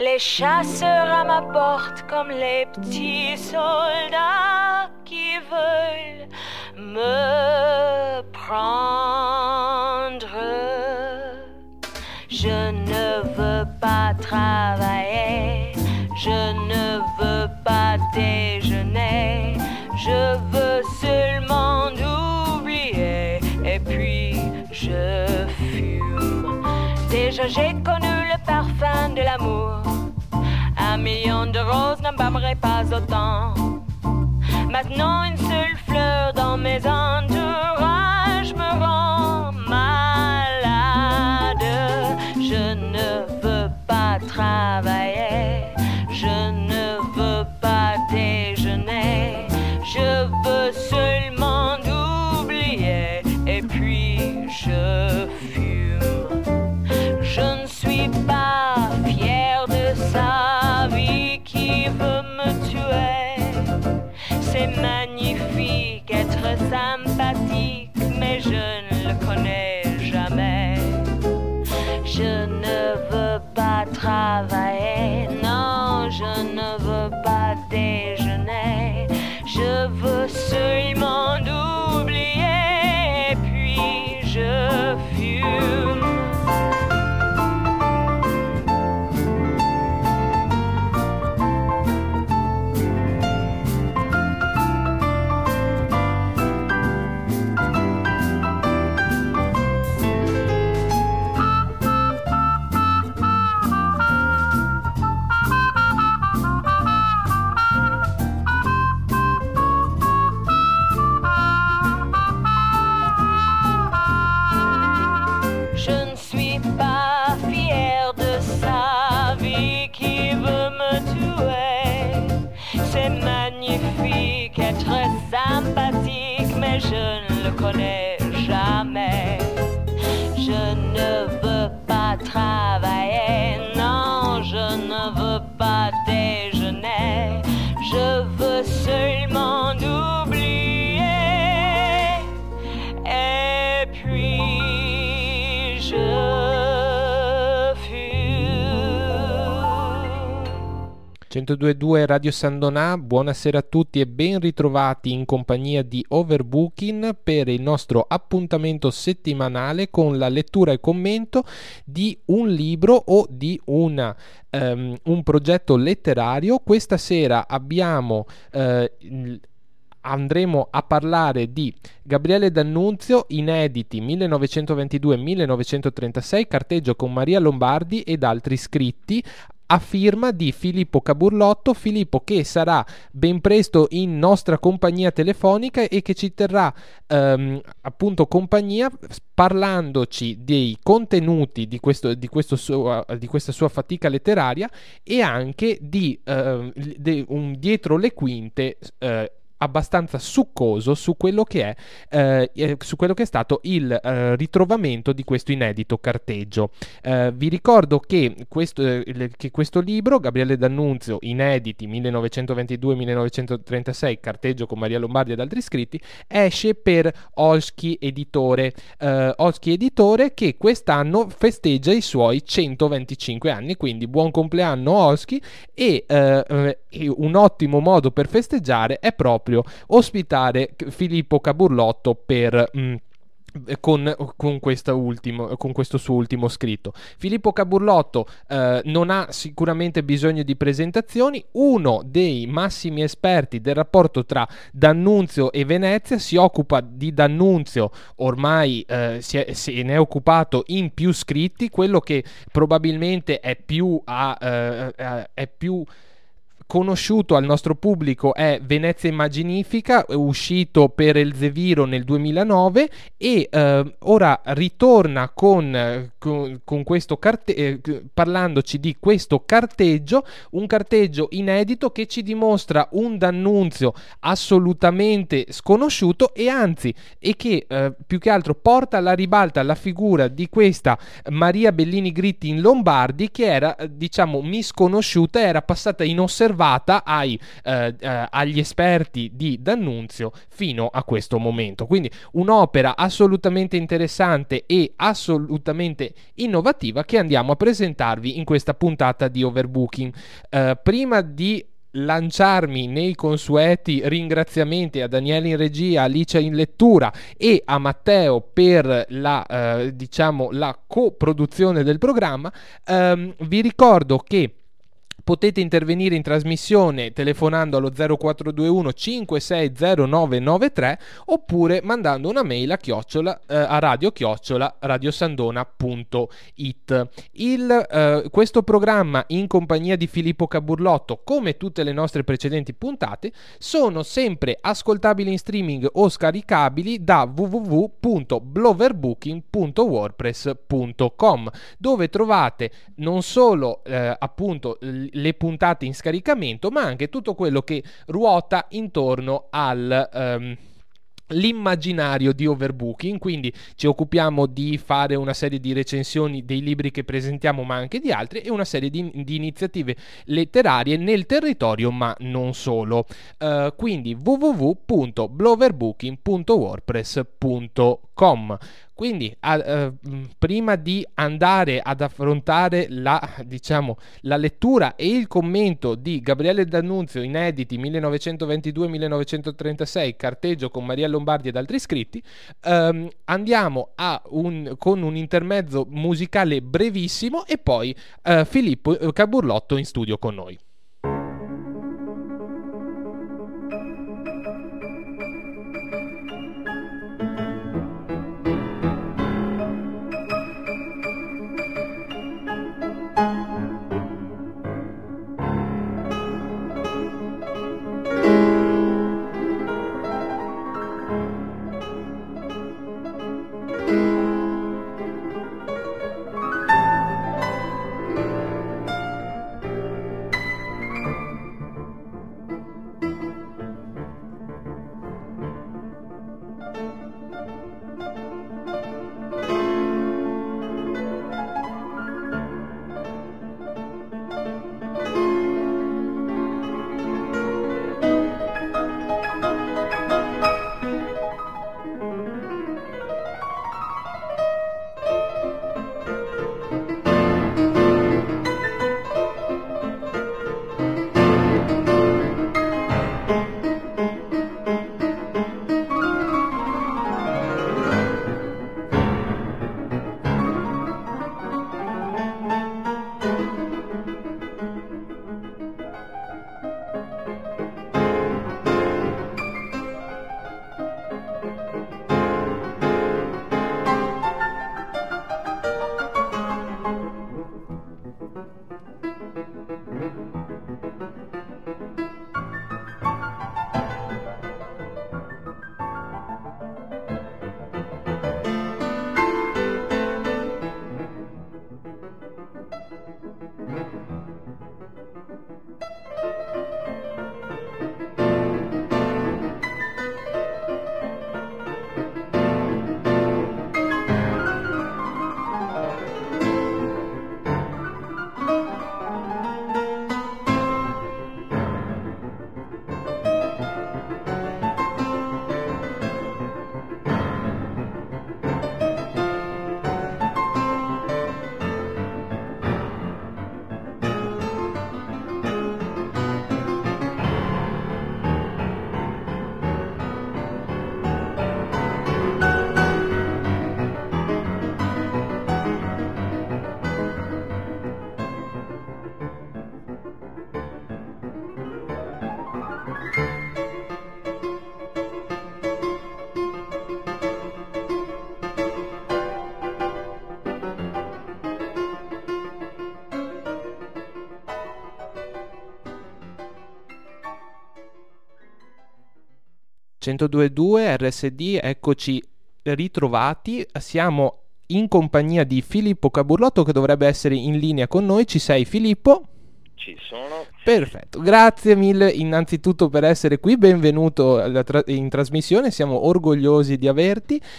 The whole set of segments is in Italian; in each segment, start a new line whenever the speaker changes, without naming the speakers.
Les chasseurs à ma porte comme les petits soldats qui veulent me prendre. Je ne veux pas travailler, je ne veux pas déjeuner, je veux seulement oublier et puis je fume. Déjà j'ai connu le parfum de l'amour, 1 million de roses n'embaumerait pas autant. Maintenant une seule fleur dans mes entourages me rend malade. Je ne veux pas travailler, je ne veux pas déjeuner, je veux seulement oublier et puis je fume. Je ne suis pas fière de sa vie qui veut me tuer. C'est magnifique être sympathique, mais je ne le connais jamais. Je ne veux pas travailler, non, je ne veux pas déjeuner. Je veux seulement oublier, puis je fume. Sympathique, mais je ne le connais jamais. Je ne veux pas travailler, non, je ne veux pas déjeuner. Je veux seulement oublier. Et puis je fume.
102.2 Radio San Donà, buonasera a tutti e ben ritrovati in compagnia di Overbooking per il nostro appuntamento settimanale con la lettura e commento di un libro o di un progetto letterario. Questa sera andremo a parlare di Gabriele D'Annunzio, inediti 1922-1936, carteggio con Maria Lombardi ed altri scritti, a firma di Filippo Caburlotto. Filippo che sarà ben presto in nostra compagnia telefonica e che ci terrà appunto compagnia parlandoci dei contenuti di questa sua fatica letteraria e anche di un dietro le quinte abbastanza succoso su quello che è stato il ritrovamento di questo inedito carteggio. Vi ricordo che questo libro, Gabriele D'Annunzio, inediti 1922-1936, carteggio con Maria Lombardi ed altri scritti, esce per Olschi Editore. Olschi Editore che quest'anno festeggia i suoi 125 anni, quindi buon compleanno Olschi, e un ottimo modo per festeggiare è proprio ospitare Filippo Caburlotto con questo suo ultimo scritto. Filippo Caburlotto non ha sicuramente bisogno di presentazioni, uno dei massimi esperti del rapporto tra D'Annunzio e Venezia, si occupa di D'Annunzio, ormai se ne è occupato in più scritti. Quello che probabilmente è più conosciuto al nostro pubblico è Venezia Immaginifica, uscito per Elzeviro nel 2009 e ora ritorna con questo parlandoci di questo carteggio, un carteggio inedito che ci dimostra un D'Annunzio assolutamente sconosciuto e che più che altro porta alla ribalta la figura di questa Maria Bellini Gritti in Lombardi, che era misconosciuta, era passata inosservata riservata agli esperti di D'Annunzio fino a questo momento. Quindi un'opera assolutamente interessante e assolutamente innovativa che andiamo a presentarvi in questa puntata di Overbooking. Prima di lanciarmi nei consueti ringraziamenti a Daniele in regia, Alicia in lettura e a Matteo per la coproduzione del programma, vi ricordo che potete intervenire in trasmissione telefonando allo 0421 560993 oppure mandando una mail a radio@radiosandona.it. Questo programma, in compagnia di Filippo Caburlotto, come tutte le nostre precedenti puntate, sono sempre ascoltabili in streaming o scaricabili da www.bloverbooking.wordpress.com, dove trovate non solo appunto le puntate in scaricamento, ma anche tutto quello che ruota intorno l'immaginario di Overbooking. Quindi ci occupiamo di fare una serie di recensioni dei libri che presentiamo, ma anche di altri, e una serie di iniziative letterarie nel territorio, ma non solo. Quindi www.bloverbooking.wordpress.com. Quindi prima di andare ad affrontare la lettura e il commento di Gabriele D'Annunzio, inediti 1922-1936, Carteggio con Maria Lombardi ed altri scritti, andiamo con un intermezzo musicale brevissimo e poi Filippo Caburlotto in studio con noi. (1022) RSD, eccoci ritrovati. Siamo in compagnia di Filippo Caburlotto, che dovrebbe essere in linea con noi. Ci sei, Filippo?
Ci sono.
Perfetto, grazie mille innanzitutto per essere qui, benvenuto in trasmissione, siamo orgogliosi di averti.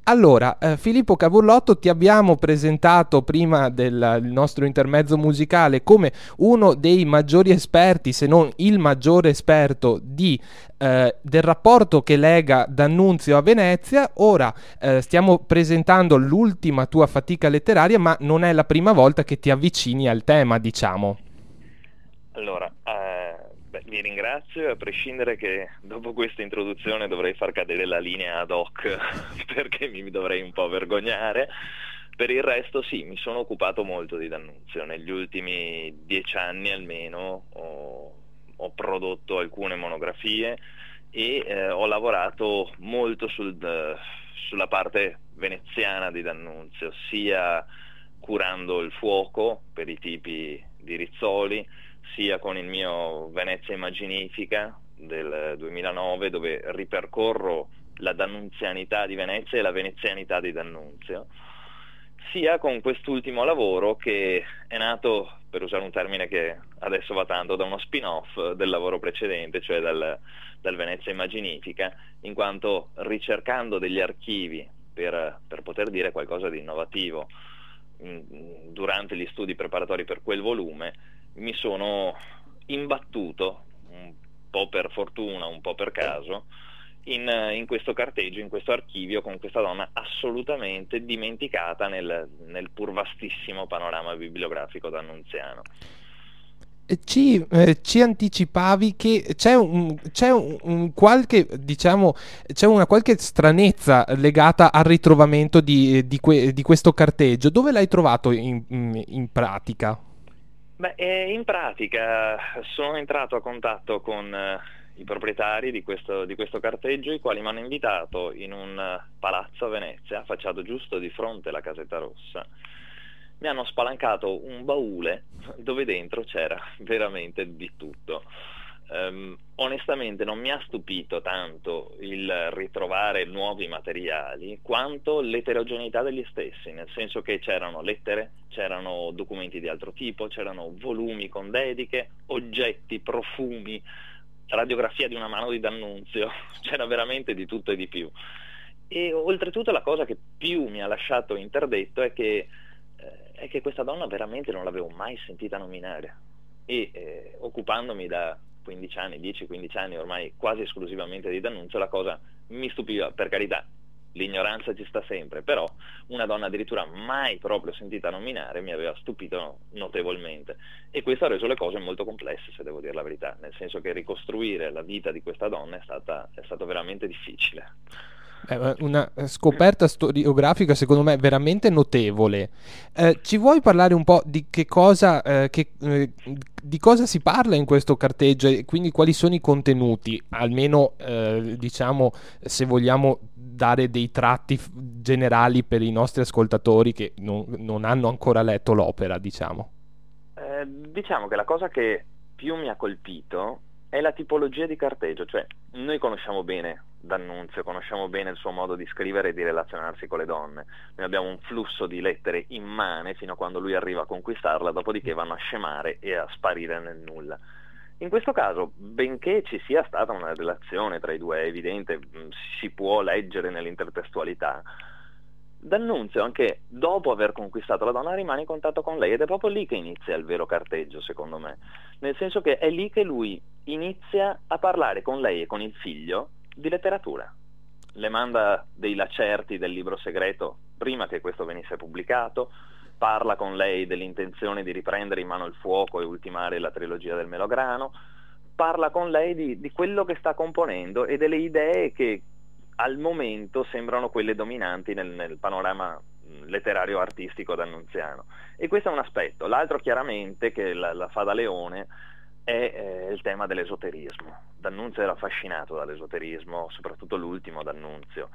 Allora, Filippo Cavurlotto, ti abbiamo presentato prima del il nostro intermezzo musicale come uno dei maggiori esperti, se non il maggiore esperto del rapporto che lega D'Annunzio a Venezia. Ora stiamo presentando l'ultima tua fatica letteraria, ma non è la prima volta che ti avvicini al tema, diciamo.
Allora, vi ringrazio, a prescindere che dopo questa introduzione dovrei far cadere la linea ad hoc perché mi dovrei un po' vergognare. Per il resto sì, mi sono occupato molto di D'Annunzio, negli ultimi 10 anni almeno ho prodotto alcune monografie e ho lavorato molto sulla parte veneziana di D'Annunzio, sia curando il fuoco per i tipi di Rizzoli, sia con il mio Venezia Immaginifica del 2009, dove ripercorro la dannunzianità di Venezia e la venezianità di D'Annunzio, sia con quest'ultimo lavoro che è nato, per usare un termine che adesso va tanto, da uno spin-off del lavoro precedente, cioè dal Venezia Immaginifica, in quanto ricercando degli archivi per poter dire qualcosa di innovativo durante gli studi preparatori per quel volume, mi sono imbattuto, un po' per fortuna, un po' per caso, in questo carteggio, in questo archivio, con questa donna assolutamente dimenticata nel pur vastissimo panorama bibliografico d'annunziano.
Ci anticipavi che c'è un qualche, diciamo, c'è una qualche stranezza legata al ritrovamento di questo carteggio. Dove l'hai trovato in pratica?
Beh, in pratica sono entrato a contatto con i proprietari di questo carteggio, i quali mi hanno invitato in un palazzo a Venezia, affacciato giusto di fronte alla Casetta Rossa. Mi hanno spalancato un baule dove dentro c'era veramente di tutto. Onestamente non mi ha stupito tanto il ritrovare nuovi materiali quanto l'eterogeneità degli stessi, nel senso che c'erano lettere, c'erano documenti di altro tipo, c'erano volumi con dediche, oggetti, profumi, radiografia di una mano di D'Annunzio, c'era veramente di tutto e di più. E oltretutto la cosa che più mi ha lasciato interdetto è che questa donna veramente non l'avevo mai sentita nominare, e occupandomi da 15 anni, 10-15 anni ormai quasi esclusivamente di D'Annunzio, la cosa mi stupiva. Per carità, l'ignoranza ci sta sempre, però una donna addirittura mai proprio sentita nominare mi aveva stupito notevolmente, e questo ha reso le cose molto complesse, se devo dire la verità, nel senso che ricostruire la vita di questa donna è stato veramente difficile.
Una scoperta storiografica secondo me veramente notevole. Ci vuoi parlare un po' di che cosa, di cosa si parla in questo carteggio, e quindi quali sono i contenuti, almeno diciamo, se vogliamo dare dei tratti generali per i nostri ascoltatori che non hanno ancora letto l'opera, diciamo.
Diciamo che la cosa che più mi ha colpito è la tipologia di carteggio, cioè noi conosciamo bene D'Annunzio, conosciamo bene il suo modo di scrivere e di relazionarsi con le donne. Noi abbiamo un flusso di lettere immane fino a quando lui arriva a conquistarla, dopodiché vanno a scemare e a sparire nel nulla. In questo caso, benché ci sia stata una relazione tra i due, è evidente, si può leggere nell'intertestualità, D'Annunzio, anche dopo aver conquistato la donna, rimane in contatto con lei, ed è proprio lì che inizia il vero carteggio, secondo me, nel senso che è lì che lui inizia a parlare con lei e con il figlio di letteratura. Le manda dei lacerti del libro segreto prima che questo venisse pubblicato, parla con lei dell'intenzione di riprendere in mano il fuoco e ultimare la trilogia del Melograno, parla con lei di quello che sta componendo e delle idee che al momento sembrano quelle dominanti nel panorama letterario artistico d'annunziano, e questo è un aspetto. L'altro, chiaramente, che la fa da leone, è il tema dell'esoterismo. D'Annunzio era affascinato dall'esoterismo, soprattutto l'ultimo D'Annunzio,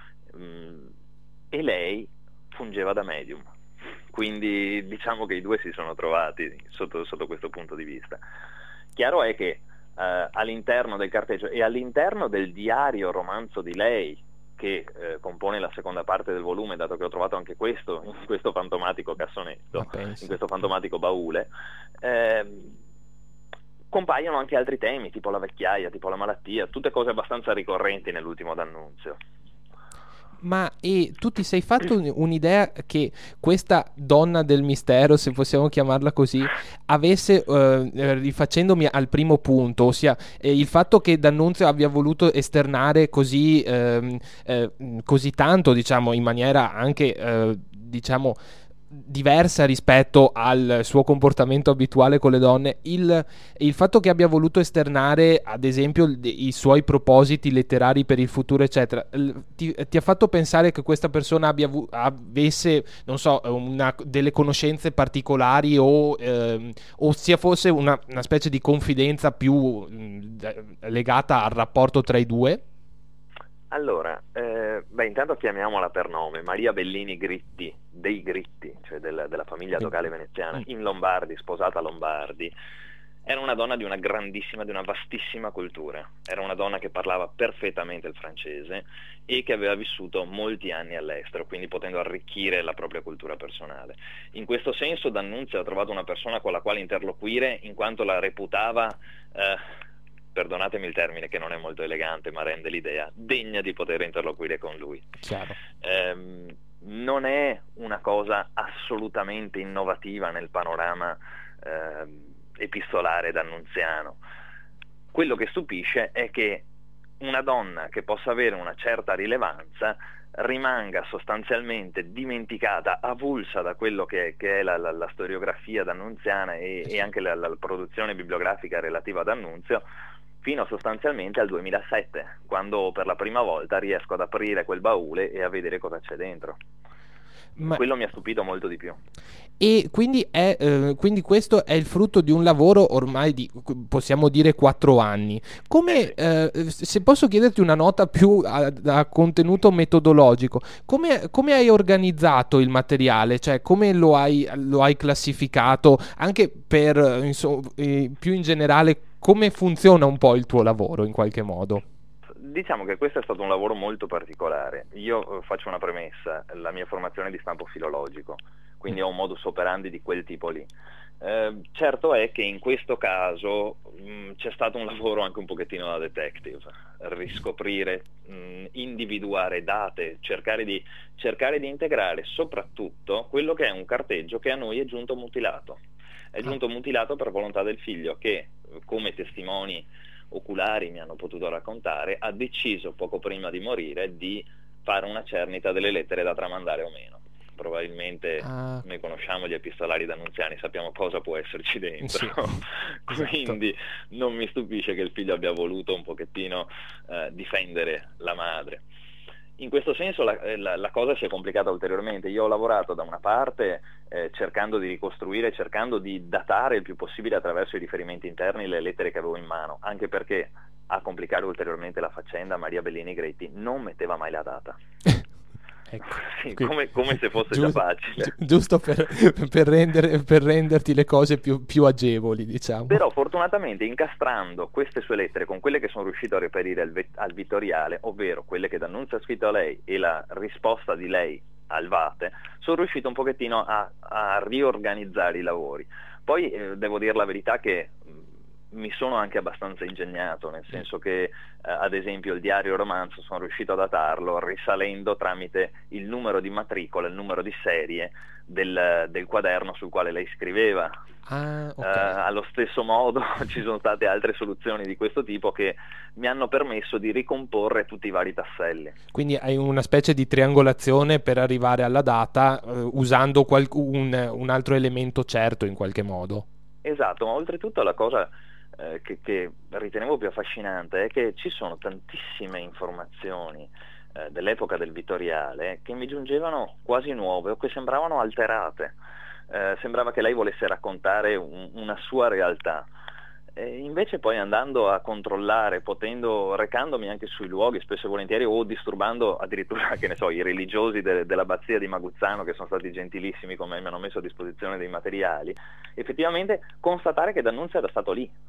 e lei fungeva da medium, quindi diciamo che i due si sono trovati sotto questo punto di vista. Chiaro è che all'interno del carteggio e all'interno del diario romanzo di lei, che compone la seconda parte del volume, dato che ho trovato anche questo in questo fantomatico cassonetto, in questo fantomatico baule, compaiono anche altri temi, tipo la vecchiaia, tipo la malattia, tutte cose abbastanza ricorrenti nell'ultimo D'Annunzio.
Ma tu ti sei fatto un'idea che questa donna del mistero, se possiamo chiamarla così, avesse, rifacendomi al primo punto, ossia il fatto che D'Annunzio abbia voluto esternare così, così tanto, diciamo, in maniera anche, diciamo, diversa rispetto al suo comportamento abituale con le donne, il fatto che abbia voluto esternare ad esempio i suoi propositi letterari per il futuro eccetera, ti ha fatto pensare che questa persona avesse, non so, delle conoscenze particolari o sia fosse una specie di confidenza più legata al rapporto tra i due?
Allora, intanto chiamiamola per nome, Maria Bellini Gritti, dei Gritti, cioè della famiglia dogale veneziana, in Lombardi, sposata a Lombardi. Era una donna di una grandissima, di una vastissima cultura. Era una donna che parlava perfettamente il francese e che aveva vissuto molti anni all'estero, quindi potendo arricchire la propria cultura personale. In questo senso D'Annunzio ha trovato una persona con la quale interloquire, in quanto la reputava... perdonatemi il termine che non è molto elegante ma rende l'idea, degna di poter interloquire con lui.
Chiaro.
Non è una cosa assolutamente innovativa nel panorama epistolare d'annunziano. Quello che stupisce è che una donna che possa avere una certa rilevanza rimanga sostanzialmente dimenticata, avulsa da quello che è la storiografia d'annunziana e anche la produzione bibliografica relativa ad Annunzio, fino sostanzialmente al 2007, quando per la prima volta riesco ad aprire quel baule e a vedere cosa c'è dentro. Quello mi ha stupito molto di più.
E quindi quindi questo è il frutto di un lavoro ormai di, possiamo dire, 4 anni. Come, se posso chiederti una nota più a contenuto metodologico, come hai organizzato il materiale? Cioè, come lo hai classificato? Anche per, più in generale, come funziona un po' il tuo lavoro in qualche modo?
Diciamo che questo è stato un lavoro molto particolare. Io faccio una premessa: la mia formazione è di stampo filologico, quindi ho un modus operandi di quel tipo lì. Certo è che in questo caso c'è stato un lavoro anche un pochettino da detective, riscoprire, individuare date, cercare di integrare soprattutto quello che è un carteggio che a noi è giunto mutilato. È giunto mutilato per volontà del figlio che, come testimoni oculari mi hanno potuto raccontare, ha deciso poco prima di morire di fare una cernita delle lettere da tramandare o meno. Probabilmente noi conosciamo gli epistolari d'annunziani, sappiamo cosa può esserci dentro. Sì, quindi non mi stupisce che il figlio abbia voluto un pochettino difendere la madre. In questo senso la cosa si è complicata ulteriormente. Io ho lavorato da una parte cercando di ricostruire, cercando di datare il più possibile attraverso i riferimenti interni le lettere che avevo in mano, anche perché, a complicare ulteriormente la faccenda, Maria Bellini Gretti non metteva mai la data.
Ecco,
sì, come se fosse già facile.
Giusto per renderti le cose più agevoli, diciamo.
Però fortunatamente, incastrando queste sue lettere con quelle che sono riuscito a reperire al Vittoriale, ovvero quelle che D'Annunzio ha scritto a lei e la risposta di lei al Vate, sono riuscito un pochettino a riorganizzare i lavori. Poi devo dire la verità che mi sono anche abbastanza ingegnato, nel senso che ad esempio il diario romanzo sono riuscito a datarlo risalendo tramite il numero di matricola, il numero di serie del quaderno sul quale lei scriveva. Okay. Allo stesso modo ci sono state altre soluzioni di questo tipo che mi hanno permesso di ricomporre tutti i vari tasselli.
Quindi hai una specie di triangolazione per arrivare alla data usando un altro elemento certo in qualche modo.
Esatto, ma oltretutto la cosa che ritenevo più affascinante è che ci sono tantissime informazioni dell'epoca del Vittoriale che mi giungevano quasi nuove o che sembravano alterate. Sembrava che lei volesse raccontare una sua realtà. Invece poi andando a controllare, recandomi anche sui luoghi spesso e volentieri, o disturbando addirittura, che ne so, i religiosi dell'abbazia di Maguzzano, che sono stati gentilissimi con me, mi hanno messo a disposizione dei materiali, effettivamente constatare che D'Annunzio era stato lì.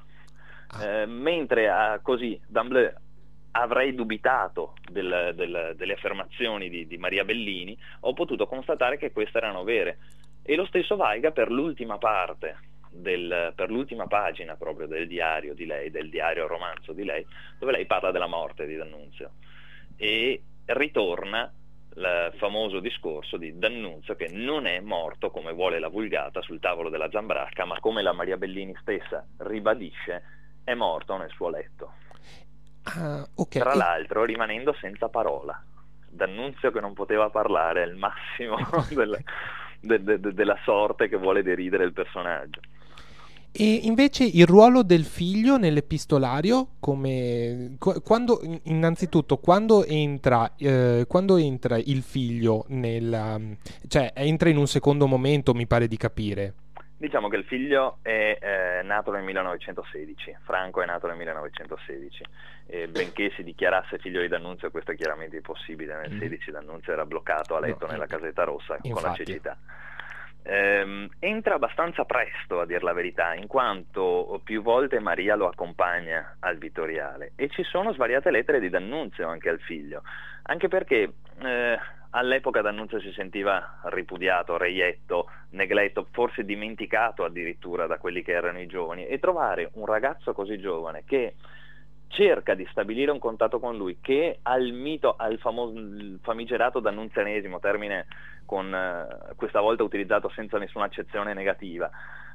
Mentre così d'emblée avrei dubitato delle affermazioni di Maria Bellini, ho potuto constatare che queste erano vere. E lo stesso valga per l'ultima parte, per l'ultima pagina proprio del diario di lei, del diario romanzo di lei, dove lei parla della morte di D'Annunzio e ritorna il famoso discorso di D'Annunzio che non è morto come vuole la Vulgata sul tavolo della Zambrasca, ma come la Maria Bellini stessa ribadisce, è morto nel suo letto.
Okay.
Tra l'altro rimanendo senza parola. D'Annunzio che non poteva parlare è il massimo della sorte che vuole deridere il personaggio.
E invece il ruolo del figlio nell'epistolario, innanzitutto quando entra il figlio cioè entra in un secondo momento, mi pare di capire.
Diciamo che il figlio è nato nel 1916, Franco è nato nel 1916, benché si dichiarasse figlio di D'Annunzio, questo è chiaramente impossibile, nel 16 D'Annunzio era bloccato a letto nella Casetta Rossa con la cecità. Entra abbastanza presto, a dir la verità, in quanto più volte Maria lo accompagna al Vittoriale e ci sono svariate lettere di D'Annunzio anche al figlio, anche perché all'epoca D'Annunzio si sentiva ripudiato, reietto, negletto, forse dimenticato addirittura da quelli che erano i giovani, e trovare un ragazzo così giovane che cerca di stabilire un contatto con lui, che ha il mito, ha il famigerato d'annunzianesimo, termine con questa volta utilizzato senza nessuna accezione negativa,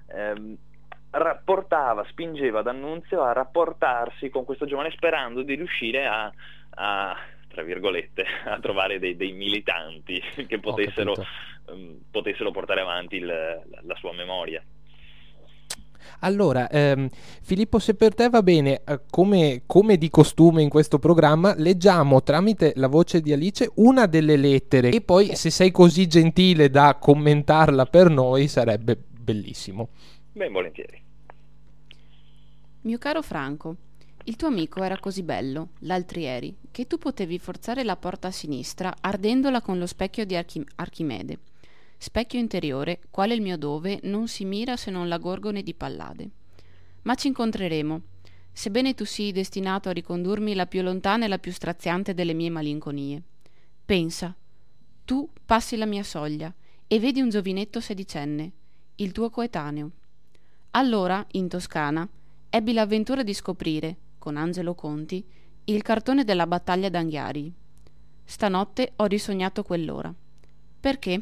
spingeva D'Annunzio a rapportarsi con questo giovane sperando di riuscire a tra virgolette, a trovare dei militanti che potessero portare avanti la sua memoria.
Allora, Filippo, se per te va bene, come di costume in questo programma, leggiamo tramite la voce di Alice una delle lettere e poi, se sei così gentile da commentarla per noi, sarebbe bellissimo.
Ben volentieri.
Mio caro Franco, il tuo amico era così bello, l'altri ieri, che tu potevi forzare la porta a sinistra ardendola con lo specchio di Archimede. Specchio interiore, quale il mio dove, non si mira se non la gorgone di Pallade. Ma ci incontreremo, sebbene tu sii destinato a ricondurmi la più lontana e la più straziante delle mie malinconie. Pensa, tu passi la mia soglia e vedi un giovinetto sedicenne, il tuo coetaneo. Allora, in Toscana, ebbi l'avventura di scoprire, con Angelo Conti, il cartone della battaglia d'Anghiari. Stanotte ho risognato quell'ora. Perché?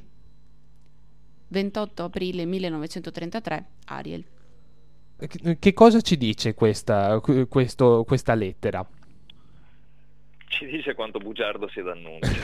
28 aprile 1933, Ariel.
Che cosa ci dice questa lettera?
Ci dice quanto bugiardo sia D'Annunzio.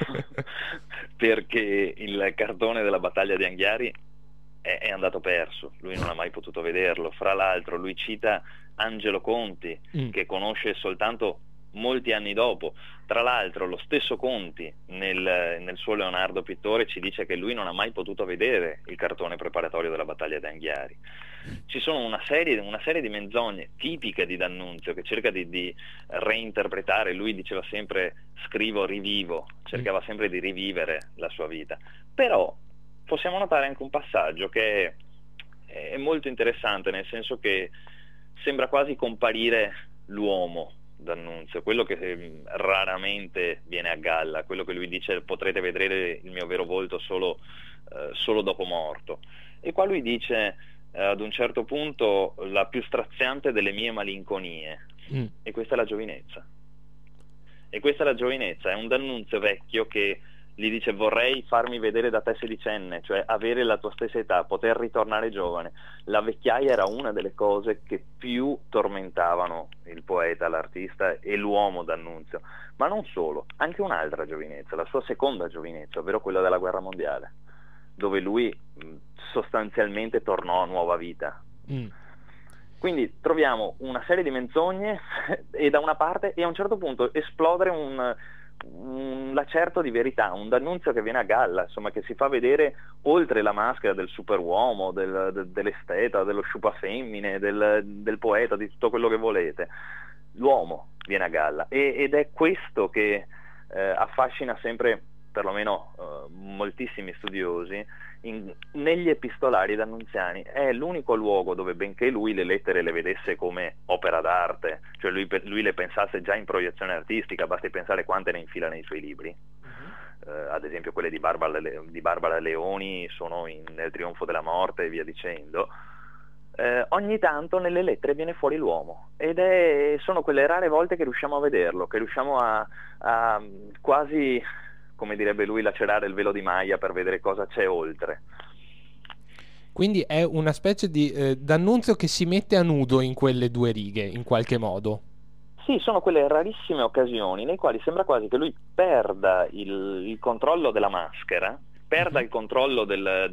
Perché il cartone della battaglia di Anghiari è andato perso, lui non ha mai potuto vederlo. Fra l'altro lui cita Angelo Conti, che conosce soltanto molti anni dopo. Tra l'altro lo stesso Conti nel suo Leonardo Pittore ci dice che lui non ha mai potuto vedere il cartone preparatorio della battaglia di Anghiari. Ci sono una serie di menzogne tipiche di D'Annunzio che cerca di reinterpretare. Lui diceva sempre scrivo, rivivo, cercava sempre di rivivere la sua vita. Però possiamo notare anche un passaggio che è molto interessante, nel senso che sembra quasi comparire l'uomo D'Annunzio, quello che raramente viene a galla, quello che lui dice potrete vedere il mio vero volto solo dopo morto. E qua lui dice ad un certo punto la più straziante delle mie malinconie, e questa è la giovinezza. E questa è la giovinezza, è un D'Annunzio vecchio che gli dice vorrei farmi vedere da te sedicenne, cioè avere la tua stessa età, poter ritornare giovane. La vecchiaia era una delle cose che più tormentavano il poeta, l'artista e l'uomo D'Annunzio, ma non solo, anche un'altra giovinezza, la sua seconda giovinezza, ovvero quella della guerra mondiale, dove lui sostanzialmente tornò a nuova vita. Quindi troviamo una serie di menzogne e da una parte, e a un certo punto esplodere un lacerto di verità, un D'Annunzio che viene a galla, insomma, che si fa vedere oltre la maschera del superuomo, dell'esteta, dello sciupafemmine, del poeta, di tutto quello che volete. L'uomo viene a galla ed è questo che affascina sempre, perlomeno moltissimi studiosi, negli epistolari d'annunziani. È l'unico luogo dove, benché lui le lettere le vedesse come opera d'arte, cioè lui le pensasse già in proiezione artistica, basti pensare quante ne infila nei suoi libri. Ad esempio quelle di Barbara Leoni sono nel Trionfo della morte e via dicendo. Ogni tanto nelle lettere viene fuori l'uomo sono quelle rare volte che riusciamo a vederlo, che riusciamo a quasi come direbbe lui, lacerare il velo di Maya per vedere cosa c'è oltre.
Quindi è una specie di d'annunzio che si mette a nudo in quelle 2 righe, in qualche modo.
Sì, sono quelle rarissime occasioni nei quali sembra quasi che lui perda il controllo della maschera, perda il controllo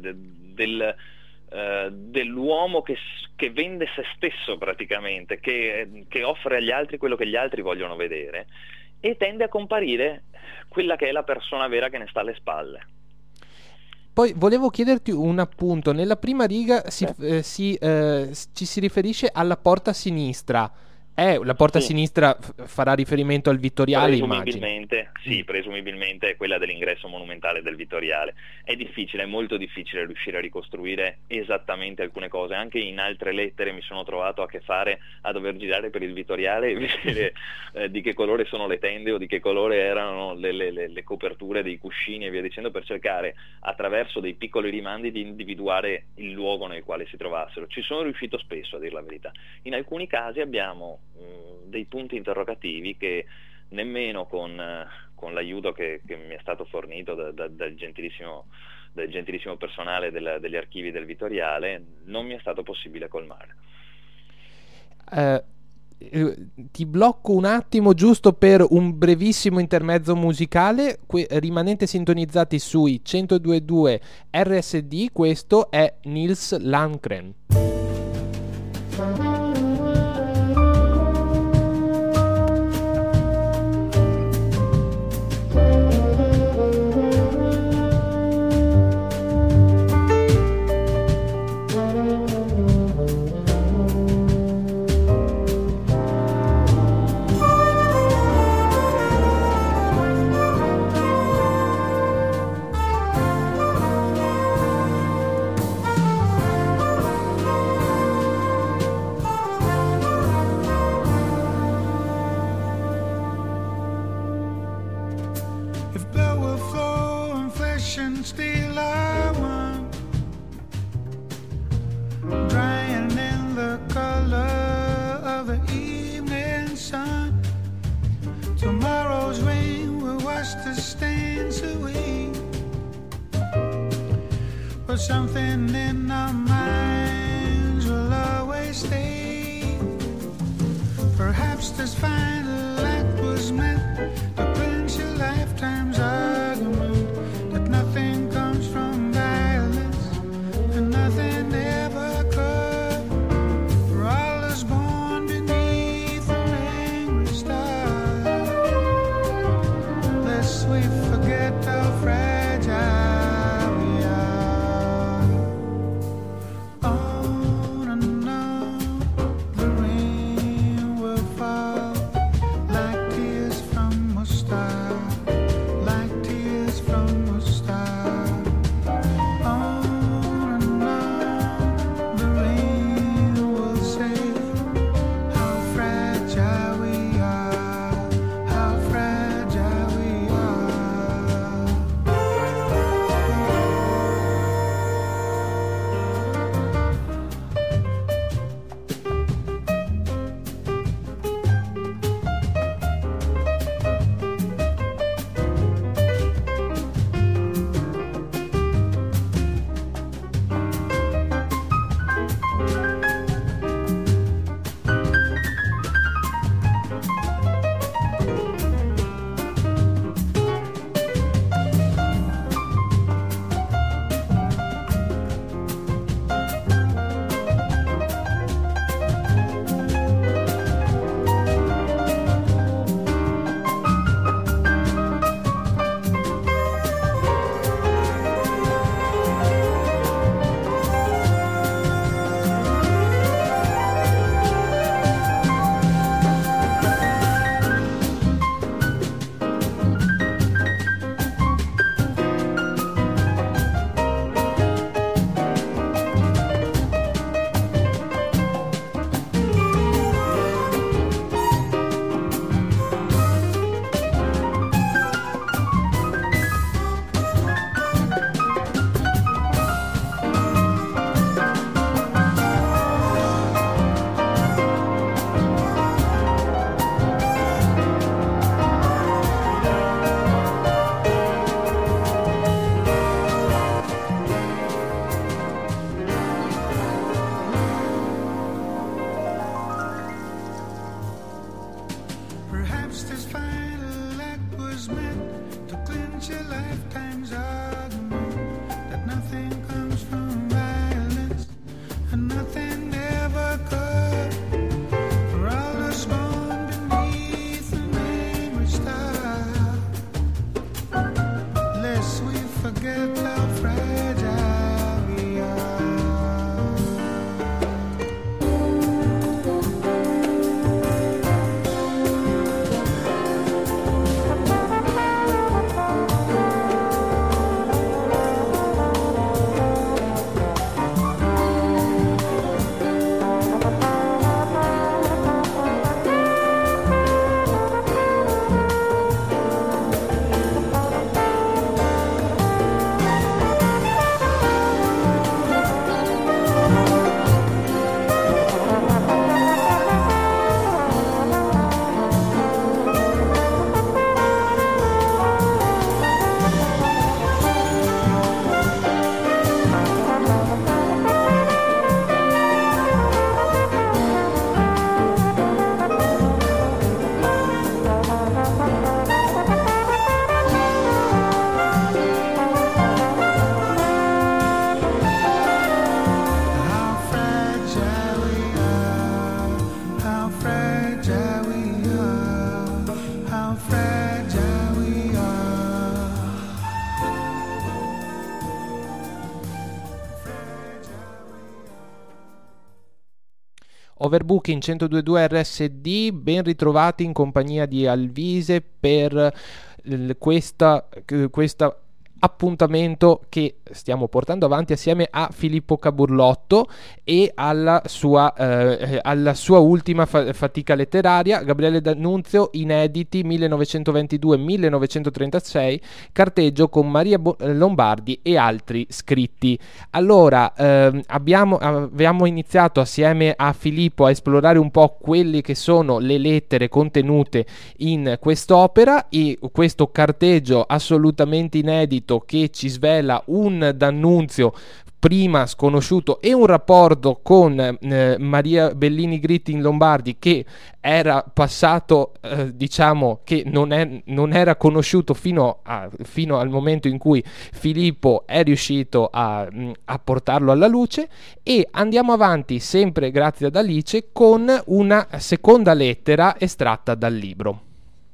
dell'uomo che vende se stesso praticamente, che offre agli altri quello che gli altri vogliono vedere, e tende a comparire quella che è la persona vera che ne sta alle spalle.
Poi volevo chiederti un appunto, nella prima riga ci si riferisce alla porta sinistra. La porta
Sì.
sinistra farà riferimento al Vittoriale, immagino.
Presumibilmente, sì, presumibilmente è quella dell'ingresso monumentale del Vittoriale. È difficile, è molto difficile riuscire a ricostruire esattamente alcune cose. Anche in altre lettere mi sono trovato a che fare a dover girare per il Vittoriale e vedere di che colore sono le tende o di che colore erano le coperture dei cuscini e via dicendo, per cercare attraverso dei piccoli rimandi di individuare il luogo nel quale si trovassero. Ci sono riuscito spesso, a dir la verità. In alcuni casi abbiamo dei punti interrogativi che nemmeno con l'aiuto che mi è stato fornito dal gentilissimo personale degli archivi del Vittoriale non mi è stato possibile colmare.
Ti blocco un attimo giusto per un brevissimo intermezzo musicale. Rimanete sintonizzati sui 102.2 RSD. Questo è Nils Landgren.
Something in our minds will always stay. Perhaps this final act was meant to clinch a lifetime's argument, that nothing comes from violence and nothing ever could. For all is born beneath an angry star, lest we forget how fragile. From prevent your lifetime's argument, that nothing comes from violence, and nothing ever could. For all us born beneath the name of star, lest we forget how fragile we are. How fragile we are, how fragile we are, how fragile we are.
Overbooking 102.2 RSD, ben ritrovati in compagnia di Alvise per questa appuntamento che stiamo portando avanti assieme a Filippo Caburlotto e alla sua ultima fatica letteraria, Gabriele D'Annunzio, inediti 1922-1936, carteggio con Maria Lombardi e altri scritti. Allora, abbiamo iniziato assieme a Filippo a esplorare un po' quelle che sono le lettere contenute in quest'opera e questo carteggio assolutamente inedito che ci svela un D'Annunzio prima sconosciuto e un rapporto con Maria Bellini Gritti in Lombardi che era passato, diciamo che non era conosciuto fino al momento in cui Filippo è riuscito a portarlo alla luce. E andiamo avanti sempre grazie ad Alice con una seconda lettera estratta dal libro.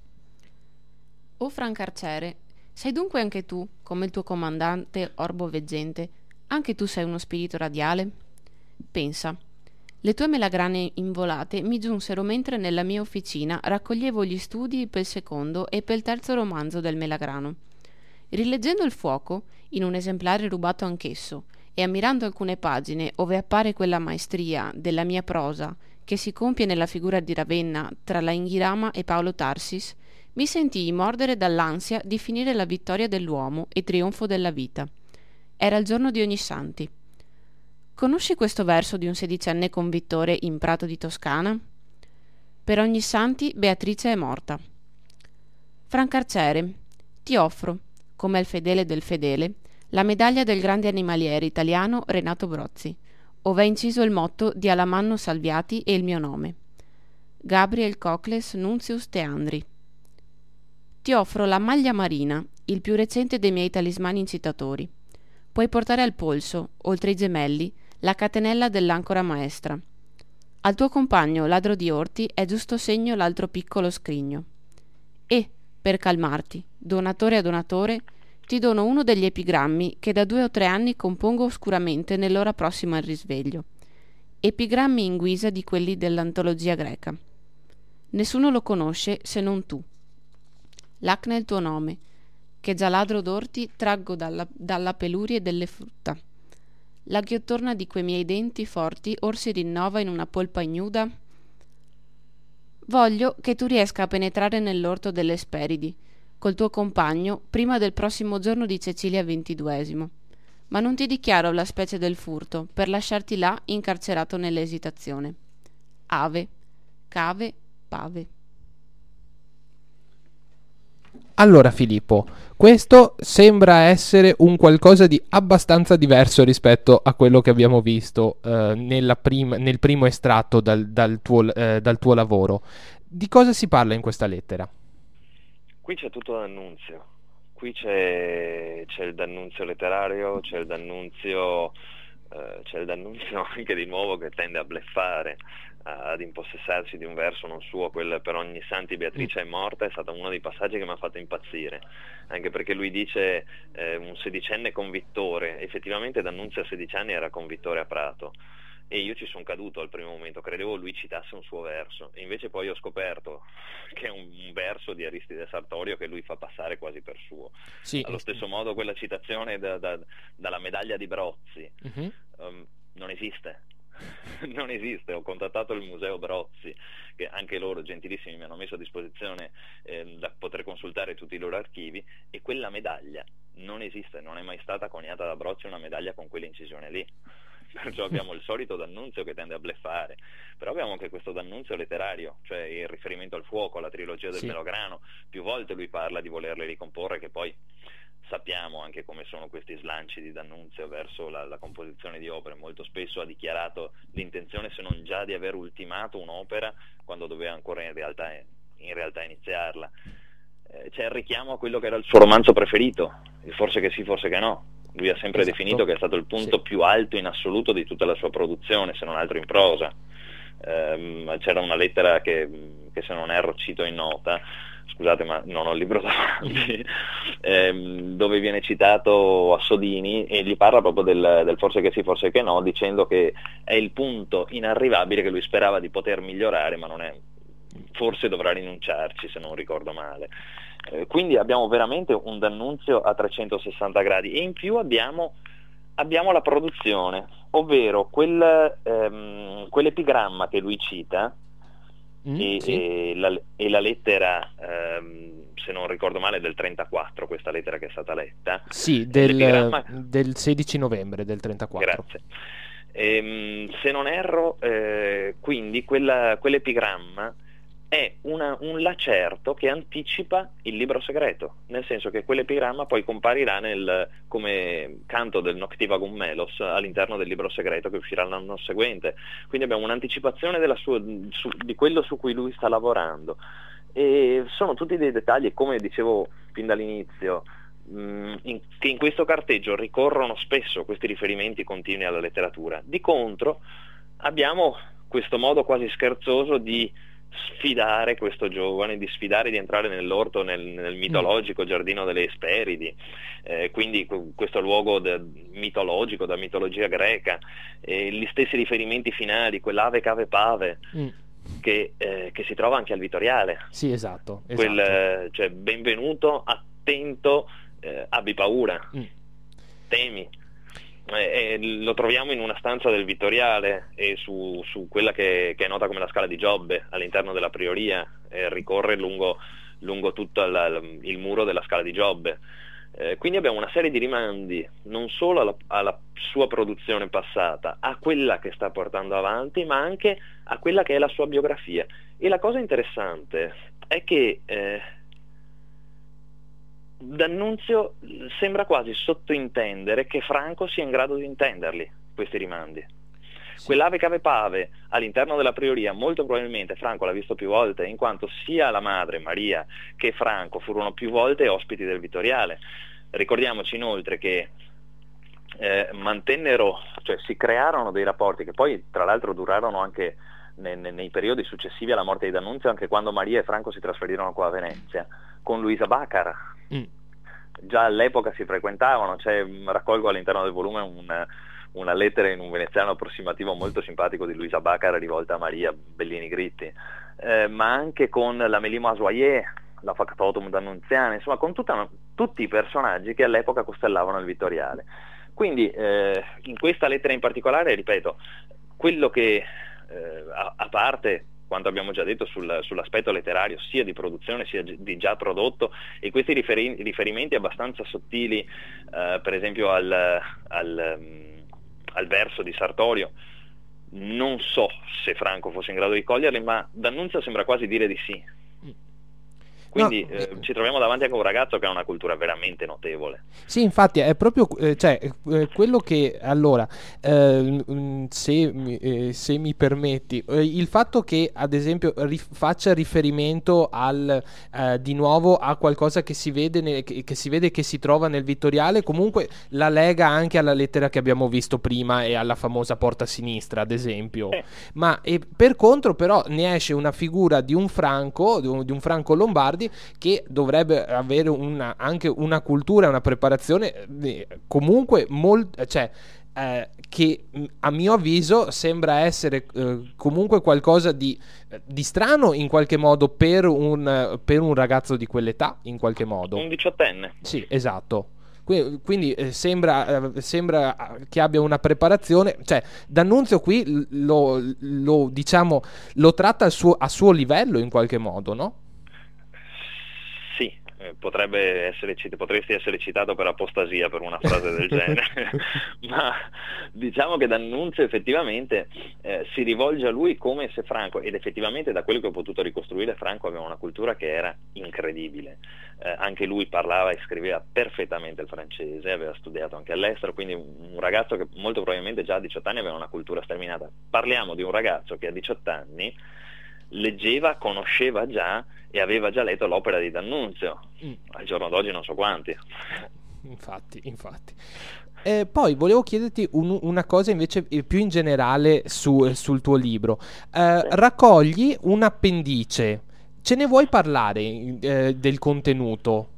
O Francarcere, sei dunque anche tu, come il tuo comandante Orbo Veggente, anche tu sei uno spirito radiale? Pensa, le tue melagrane involate mi giunsero mentre nella mia officina raccoglievo gli studi per il secondo e per il terzo romanzo del Melagrano. Rileggendo Il fuoco, in un esemplare rubato anch'esso, e ammirando alcune pagine ove appare quella maestria della mia prosa che si compie nella figura di Ravenna tra la Inghirama e Paolo Tarsis, mi sentii mordere dall'ansia di finire la vittoria dell'uomo e trionfo della vita. Era il giorno di Ognissanti. Conosci questo verso di un sedicenne convittore in Prato di Toscana? Per Ognissanti Beatrice è morta. Francarcere, ti offro, come il fedele del fedele, la medaglia del grande animaliere italiano Renato Brozzi, ove è inciso il motto di Alamanno Salviati e il mio nome. Gabriel Cocles Nuntius Teandri. Ti offro la maglia marina, il più recente dei miei talismani incitatori. Puoi portare al polso, oltre i gemelli, la catenella dell'ancora maestra. Al tuo compagno, ladro di orti, è giusto segno l'altro piccolo scrigno. E, per calmarti, donatore a donatore, ti dono uno degli epigrammi che da 2 o 3 anni compongo oscuramente nell'ora prossima al risveglio. Epigrammi in guisa di quelli dell'antologia greca. Nessuno lo conosce se non tu. L'acne è il tuo nome, che già ladro d'orti traggo dalla peluria delle frutta. La ghiottorna di quei miei denti forti or si rinnova in una polpa ignuda. Voglio che tu riesca a penetrare nell'orto delle Esperidi, col tuo compagno, prima del prossimo giorno di Cecilia XXII. Ma non ti dichiaro la specie del furto, per lasciarti là incarcerato nell'esitazione. Ave, cave, pave.
Allora Filippo, questo sembra essere un qualcosa di abbastanza diverso rispetto a quello che abbiamo visto nel primo estratto dal tuo lavoro. Di cosa si parla in questa lettera?
Qui c'è tutto D'Annunzio. qui c'è il D'Annunzio letterario, c'è il D'Annunzio anche di nuovo che tende a bleffare, ad impossessarsi di un verso non suo. Quel per ogni santi Beatrice è morta è stato uno dei passaggi che mi ha fatto impazzire, anche perché lui dice un sedicenne convittore. Effettivamente D'Annunzio a 16 anni era convittore a Prato, e io ci sono caduto al primo momento, credevo lui citasse un suo verso, e invece poi ho scoperto che è un verso di Aristide Sartorio che lui fa passare quasi per suo.
Sì.
Allo stesso modo quella citazione dalla medaglia di Brozzi non esiste. Non esiste. Ho contattato il museo Brozzi, che anche loro gentilissimi mi hanno messo a disposizione da poter consultare tutti i loro archivi, e quella medaglia non esiste, non è mai stata coniata da Brozzi una medaglia con quell'incisione lì. Perciò abbiamo il solito D'Annunzio che tende a bleffare, però abbiamo anche questo D'Annunzio letterario, cioè il riferimento al fuoco, alla trilogia del Melograno. Più volte lui parla di volerle ricomporre, che poi sappiamo anche come sono questi slanci di D'Annunzio verso la composizione di opere. Molto spesso ha dichiarato l'intenzione, se non già di aver ultimato un'opera, quando doveva ancora in realtà iniziarla. C'è il richiamo a quello che era il suo romanzo preferito, il Forse che sì, forse che no. Lui ha sempre definito che è stato il punto più alto in assoluto di tutta la sua produzione, se non altro in prosa. C'era una lettera che se non erro cito in nota, scusate ma non ho il libro davanti, dove viene citato Assodini, e gli parla proprio del forse che sì, forse che no, dicendo che è il punto inarrivabile che lui sperava di poter migliorare, ma non è, forse dovrà rinunciarci, se non ricordo male. Quindi abbiamo veramente un D'Annunzio a 360 gradi, e in più abbiamo la produzione, ovvero quell'epigramma che lui cita, e la lettera, se non ricordo male, del 34, questa lettera che è stata letta.
Sì, del 16 novembre del 34.
Grazie. Se non erro, quindi quell'epigramma è un lacerto che anticipa il libro segreto, nel senso che quell'epigramma poi comparirà come canto del Noctivagum Melos all'interno del libro segreto che uscirà l'anno seguente. Quindi abbiamo un'anticipazione di quello su cui lui sta lavorando, e sono tutti dei dettagli, come dicevo fin dall'inizio, che in questo carteggio ricorrono spesso questi riferimenti continui alla letteratura. Di contro abbiamo questo modo quasi scherzoso di sfidare questo giovane, di entrare nell'orto, nel mitologico giardino delle Esperidi, quindi questo luogo mitologico, da mitologia greca, gli stessi riferimenti finali, quell'ave cave pave che si trova anche al Vittoriale.
Sì, esatto.
Cioè, benvenuto, attento, abbi paura, temi. Lo troviamo in una stanza del Vittoriale, e su quella che è nota come la Scala di Giobbe all'interno della Prioria, ricorre lungo tutto il muro della Scala di Giobbe. Quindi abbiamo una serie di rimandi non solo alla sua produzione passata, a quella che sta portando avanti, ma anche a quella che è la sua biografia. E la cosa interessante è che D'Annunzio sembra quasi sottointendere che Franco sia in grado di intenderli, questi rimandi. Quell'ave cave pave all'interno della Prioria molto probabilmente Franco l'ha visto più volte, in quanto sia la madre Maria che Franco furono più volte ospiti del Vittoriale. Ricordiamoci inoltre che si crearono dei rapporti che poi tra l'altro durarono anche nei periodi successivi alla morte di D'Annunzio, anche quando Maria e Franco si trasferirono qua a Venezia, con Luisa Baccara. Già all'epoca si frequentavano, raccolgo all'interno del volume una lettera in un veneziano approssimativo molto simpatico di Luisa Baccara rivolta a Maria Bellini Gritti, ma anche con la Melimo Asoyer, la Factotum D'Annunziana, insomma con tutti i personaggi che all'epoca costellavano il Vittoriale. Quindi in questa lettera in particolare, ripeto, quello che a parte quanto abbiamo già detto sull'aspetto letterario sia di produzione sia di già prodotto, e questi riferimenti abbastanza sottili, per esempio al verso di Sartorio, non so se Franco fosse in grado di coglierli, ma D'Annunzio sembra quasi dire di sì. Quindi
No,
ci troviamo davanti anche a un ragazzo che ha una cultura veramente notevole.
sì, infatti è proprio quello che allora, se mi permetti, il fatto che ad esempio faccia riferimento di nuovo a qualcosa che si vede, che si vede che si trova nel Vittoriale, comunque la lega anche alla lettera che abbiamo visto prima e alla famosa porta sinistra, ad esempio. Ma per contro, però, ne esce una figura di un Franco, di un Franco Lombardi, che dovrebbe avere anche una cultura e una preparazione comunque molto, che a mio avviso sembra essere comunque qualcosa di strano in qualche modo per un ragazzo di quell'età, in qualche modo.
Un diciottenne.
Sì, esatto. Quindi sembra che abbia una preparazione, cioè D'Annunzio qui diciamo lo tratta a suo livello in qualche modo, no?
Sì, potresti essere citato per apostasia per una frase del genere, ma diciamo che D'Annunzio effettivamente si rivolge a lui come se Franco, ed effettivamente da quello che ho potuto ricostruire, Franco aveva una cultura che era incredibile. Anche lui parlava e scriveva perfettamente il francese, aveva studiato anche all'estero, quindi un ragazzo che molto probabilmente già a 18 anni aveva una cultura sterminata. Parliamo di un ragazzo che a 18 anni leggeva, conosceva già e aveva già letto l'opera di D'Annunzio. Al giorno d'oggi non so quanti.
Infatti. Poi volevo chiederti una cosa invece più in generale sul tuo libro. Raccogli un appendice. Ce ne vuoi parlare del contenuto?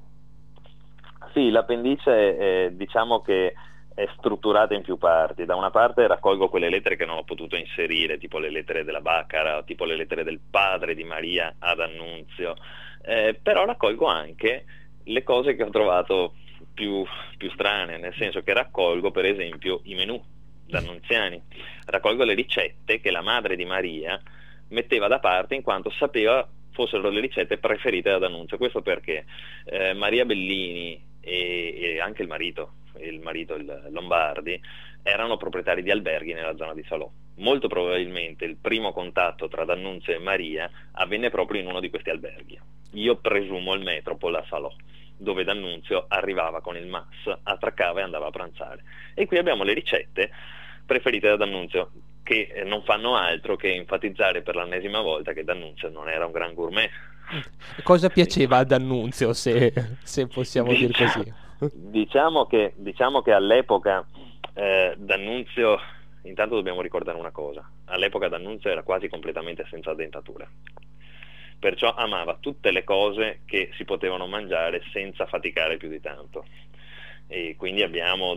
Sì, l'appendice diciamo che è strutturata in più parti. Da una parte raccolgo quelle lettere che non ho potuto inserire, tipo le lettere della Baccara, tipo le lettere del padre di Maria ad Annunzio, però raccolgo anche le cose che ho trovato più strane, nel senso che raccolgo per esempio i menù d'annunziani, raccolgo le ricette che la madre di Maria metteva da parte in quanto sapeva fossero le ricette preferite da D'Annunzio. Questo perché Maria Bellini e anche il marito il Lombardi erano proprietari di alberghi nella zona di Salò. Molto probabilmente il primo contatto tra D'Annunzio e Maria avvenne proprio in uno di questi alberghi. Io presumo il Metropol a Salò, dove D'Annunzio arrivava con il MAS, attraccava e andava a pranzare. E qui abbiamo le ricette preferite da D'Annunzio, che non fanno altro che enfatizzare per l'ennesima volta che D'Annunzio non era un gran gourmet.
Cosa piaceva a D'Annunzio, se possiamo dire così?
Diciamo che all'epoca D'Annunzio, intanto dobbiamo ricordare una cosa: all'epoca D'Annunzio era quasi completamente senza dentatura, perciò amava tutte le cose che si potevano mangiare senza faticare più di tanto, e quindi abbiamo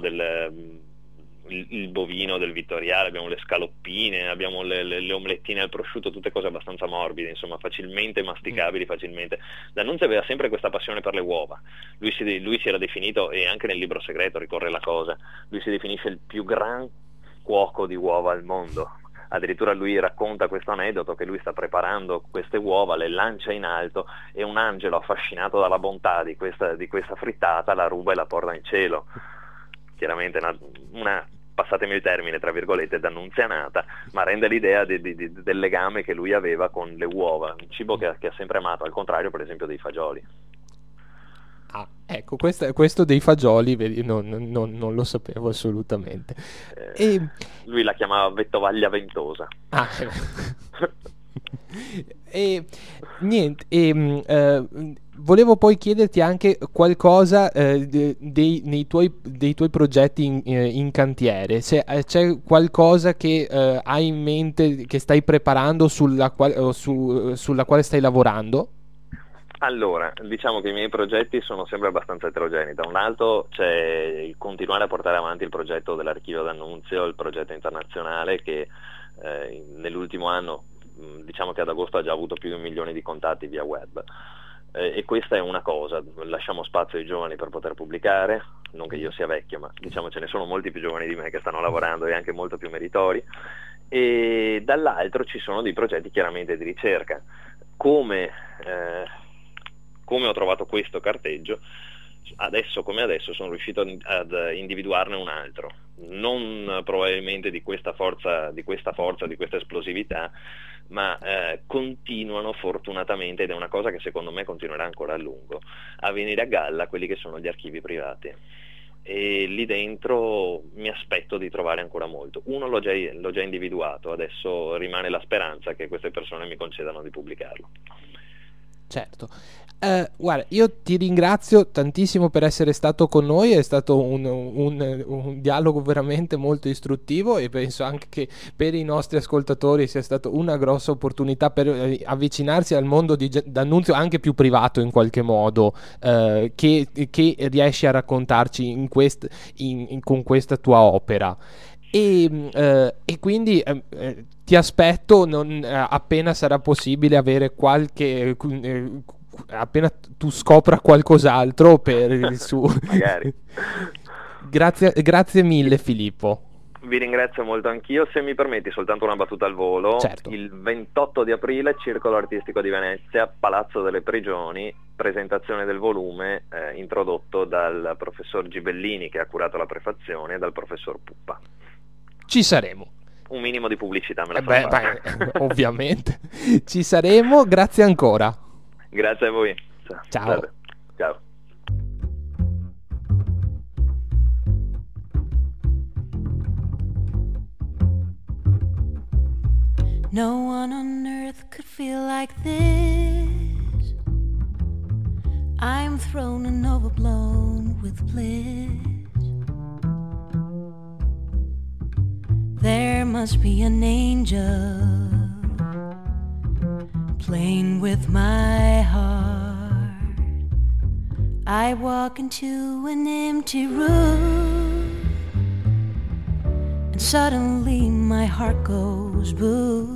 il bovino del Vittoriale, abbiamo le scaloppine, abbiamo le omblettine al prosciutto, tutte cose abbastanza morbide, insomma facilmente masticabili, facilmente. D'Annunzio aveva sempre questa passione per le uova. Lui si era definito, e anche nel libro segreto ricorre la cosa, lui si definisce il più gran cuoco di uova al mondo. Addirittura lui racconta questo aneddoto che lui sta preparando queste uova, le lancia in alto e un angelo affascinato dalla bontà di questa frittata la ruba e la porta in cielo. Chiaramente una passatemi il termine, tra virgolette, d'annunzianata, ma rende l'idea del legame che lui aveva con le uova, un cibo che ha sempre amato, al contrario per esempio dei fagioli.
Ah, ecco, questo dei fagioli, vedi, non lo sapevo assolutamente.
Lui la chiamava vettovaglia ventosa.
Ah, e niente, volevo poi chiederti anche qualcosa dei tuoi progetti in cantiere, se c'è qualcosa che hai in mente, che stai preparando, sulla quale stai lavorando.
Allora, diciamo che i miei progetti sono sempre abbastanza eterogenei. Da un lato c'è il continuare a portare avanti il progetto dell'Archivio D'Annunzio, il progetto internazionale che nell'ultimo anno, diciamo che ad agosto ha già avuto più di 1 milione di contatti via web, e questa è una cosa. Lasciamo spazio ai giovani per poter pubblicare, non che io sia vecchio, ma diciamo ce ne sono molti più giovani di me che stanno lavorando e anche molto più meritori. E dall'altro ci sono dei progetti chiaramente di ricerca. Come ho trovato questo carteggio, adesso come adesso sono riuscito ad individuarne un altro, non probabilmente di questa forza, di questa esplosività, ma continuano fortunatamente, ed è una cosa che secondo me continuerà ancora a lungo, a venire a galla quelli che sono gli archivi privati, e lì dentro mi aspetto di trovare ancora molto. Uno l'ho già individuato, adesso rimane la speranza che queste persone mi concedano di pubblicarlo.
Certo. Guarda, io ti ringrazio tantissimo per essere stato con noi, è stato un dialogo veramente molto istruttivo, e penso anche che per i nostri ascoltatori sia stata una grossa opportunità per avvicinarsi al mondo d'Annunzio, anche più privato in qualche modo, che riesci a raccontarci con questa tua opera. E quindi ti aspetto, appena sarà possibile, avere qualche appena tu scopra qualcos'altro per il suo
magari.
Grazie mille, Filippo.
Vi ringrazio molto anch'io. Se mi permetti soltanto una battuta al volo,
certo.
Il 28 di aprile, Circolo Artistico di Venezia, Palazzo delle Prigioni, presentazione del volume introdotto dal professor Gibellini, che ha curato la prefazione, e dal professor Puppa.
Ci saremo.
Un minimo di pubblicità me la fa fare.
Ovviamente ci saremo. Grazie ancora.
Grazie a voi.
Ciao.
Ciao.
No one on earth could feel like this. I'm thrown and overblown with bliss. There must be an angel playing with my heart. I walk into an empty room, and suddenly my heart goes boom.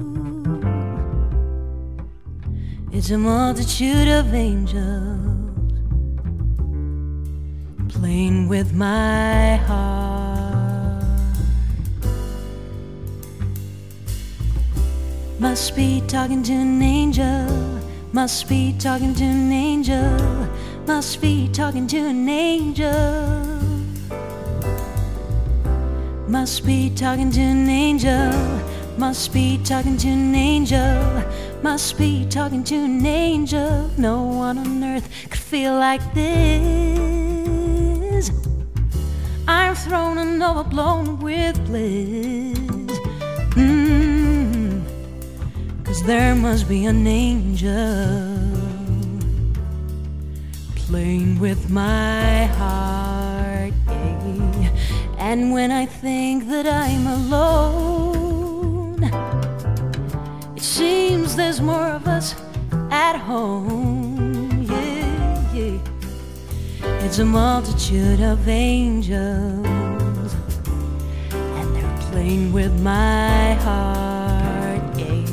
It's a multitude of angels playing with my heart. Must be talking to an angel, must be talking to an angel, must be talking to an angel. Must be talking to an angel, must be talking to an angel, must be talking to an angel. No one on earth could feel like this. I'm thrown and overblown with bliss. 'Cause there must be an angel playing with my heart, yeah. And when I think that I'm alone, it seems there's more of us at home, yeah, yeah. It's a multitude of angels, and they're playing with my heart, yeah.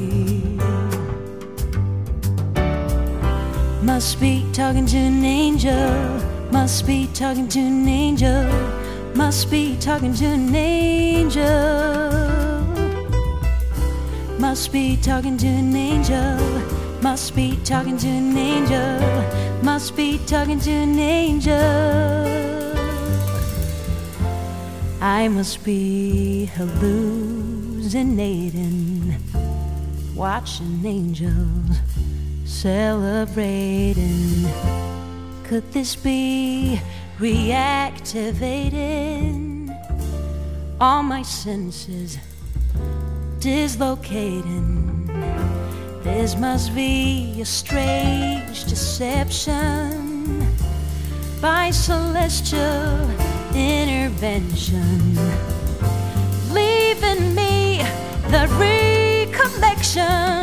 Must be talking to an angel, must be talking to an angel, must be talking to an angel. Must be talking to an angel, must be talking to an angel, must be talking to an angel. I must be hallucinating, watching angels celebrating. Could this be reactivating all my senses, dislocating? This must be a strange deception by celestial intervention, leaving me the recollection